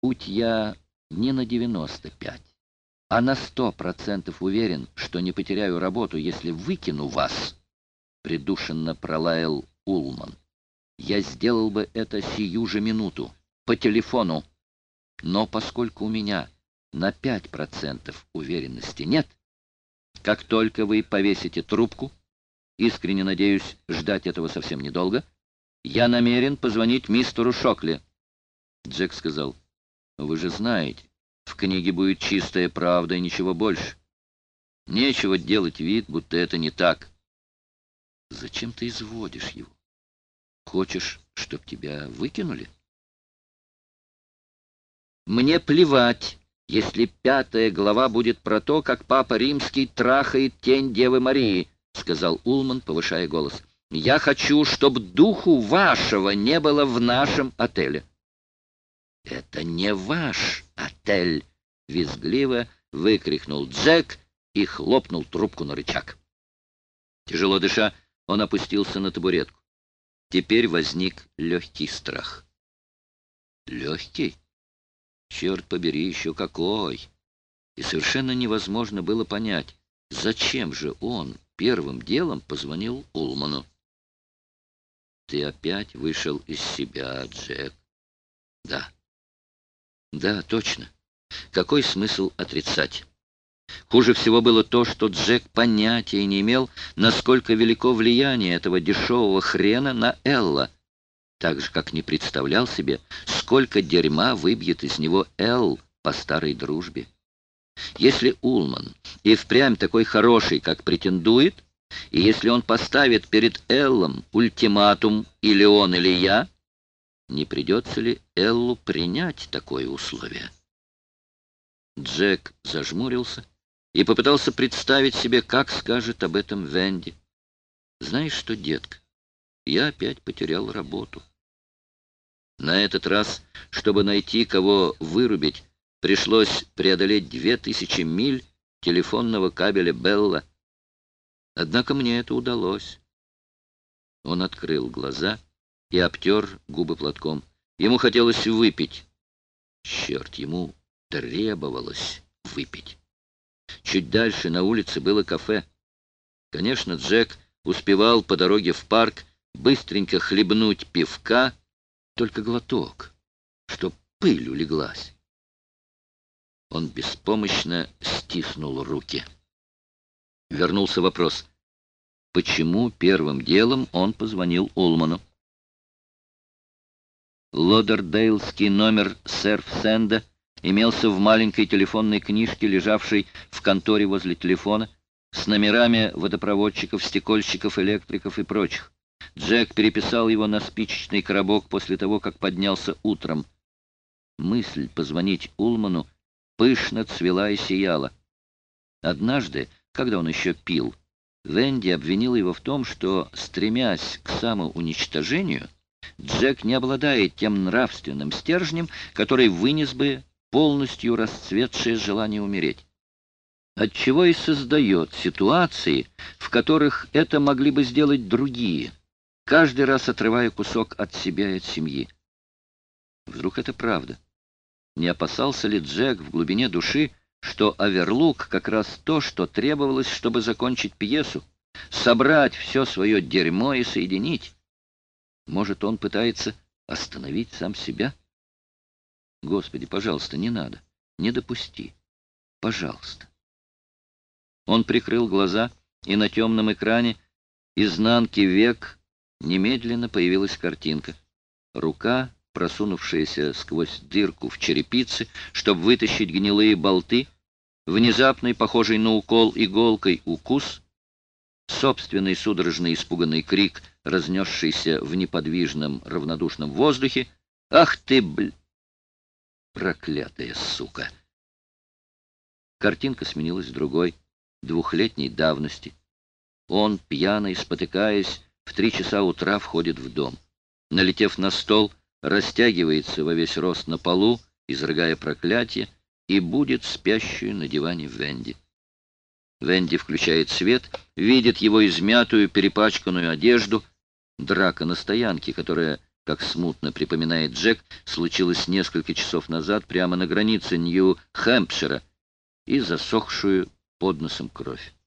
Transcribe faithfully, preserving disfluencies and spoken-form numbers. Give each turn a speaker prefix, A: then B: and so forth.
A: Будь я не на девяносто пять, а на сто процентов уверен, что не потеряю работу, если выкину вас, — придушенно пролаял Улман. Я сделал бы это сию же минуту, по телефону. Но поскольку у меня на пять процентов уверенности нет, как только вы повесите трубку, искренне надеюсь, ждать этого совсем недолго, я намерен позвонить мистеру Шокли. Джек сказал: «Вы же знаете, в книге будет чистая правда и ничего больше. Нечего делать вид, будто это не так». «Зачем ты изводишь его? Хочешь, чтоб тебя выкинули?» «Мне плевать, если пятая глава будет про то, как Папа Римский трахает тень Девы Марии», — сказал Улман, повышая голос. «Я хочу, чтобы духу вашего не было в нашем отеле». «Это не ваш отель!» — визгливо выкрикнул Джек и хлопнул трубку на рычаг. Тяжело дыша, он опустился на табуретку. Теперь возник легкий страх. Легкий? Черт побери, еще какой! И совершенно невозможно было понять, зачем же он первым делом позвонил Улману. «Ты опять вышел из себя, Джек». «Да». «Да, точно. Какой смысл отрицать?» Хуже всего было то, что Джек понятия не имел, насколько велико влияние этого дешевого хрена на Элла, так же, как не представлял себе, сколько дерьма выбьет из него Эл по старой дружбе. Если Улман и впрямь такой хороший, как претендует, и если он поставит перед Эллом ультиматум «или он, или я», не придется ли Эллу принять такое условие? Джек зажмурился и попытался представить себе, как скажет об этом Венди. «Знаешь что, детка, я опять потерял работу». На этот раз, чтобы найти, кого вырубить, пришлось преодолеть две тысячи миль телефонного кабеля Белла. Однако мне это удалось. Он открыл глаза и обтер губы платком. Ему хотелось выпить. Черт, ему требовалось выпить. Чуть дальше на улице было кафе. Конечно, Джек успевал по дороге в парк быстренько хлебнуть пивка, только глоток, чтоб пыль улеглась. Он беспомощно стиснул руки. Вернулся вопрос: почему первым делом он позвонил Улману? Лодердейлский номер Серфсенда имелся в маленькой телефонной книжке, лежавшей в конторе возле телефона, с номерами водопроводчиков, стекольщиков, электриков и прочих. Джек переписал его на спичечный коробок после того, как поднялся утром. Мысль позвонить Улману пышно цвела и сияла. Однажды, когда он еще пил, Венди обвинила его в том, что, стремясь к самоуничтожению, Джек не обладает тем нравственным стержнем, который вынес бы полностью расцветшее желание умереть. Отчего и создает ситуации, в которых это могли бы сделать другие, каждый раз отрывая кусок от себя и от семьи. Вдруг это правда? Не опасался ли Джек в глубине души, что оверлук как раз то, что требовалось, чтобы закончить пьесу, собрать все свое дерьмо и соединить? Может, он пытается остановить сам себя? Господи, пожалуйста, не надо, не допусти. Пожалуйста. Он прикрыл глаза, и на темном экране изнанки век немедленно появилась картинка. Рука, просунувшаяся сквозь дырку в черепице, чтобы вытащить гнилые болты, внезапный, похожий на укол иголкой, укус, собственный судорожный испуганный крик, разнесшийся в неподвижном равнодушном воздухе. «Ах ты, бл... проклятая сука!» Картинка сменилась другой, двухлетней давности. Он, пьяный, спотыкаясь, в три часа утра входит в дом. Налетев на стол, растягивается во весь рост на полу, изрыгая проклятие, и будет спящую на диване Венди. Венди включает свет, видит его измятую, перепачканную одежду. Драка на стоянке, которая как смутно припоминает Джек, случилось несколько часов назад прямо на границе Нью-Хэмпшира, и засохшую под носом кровь.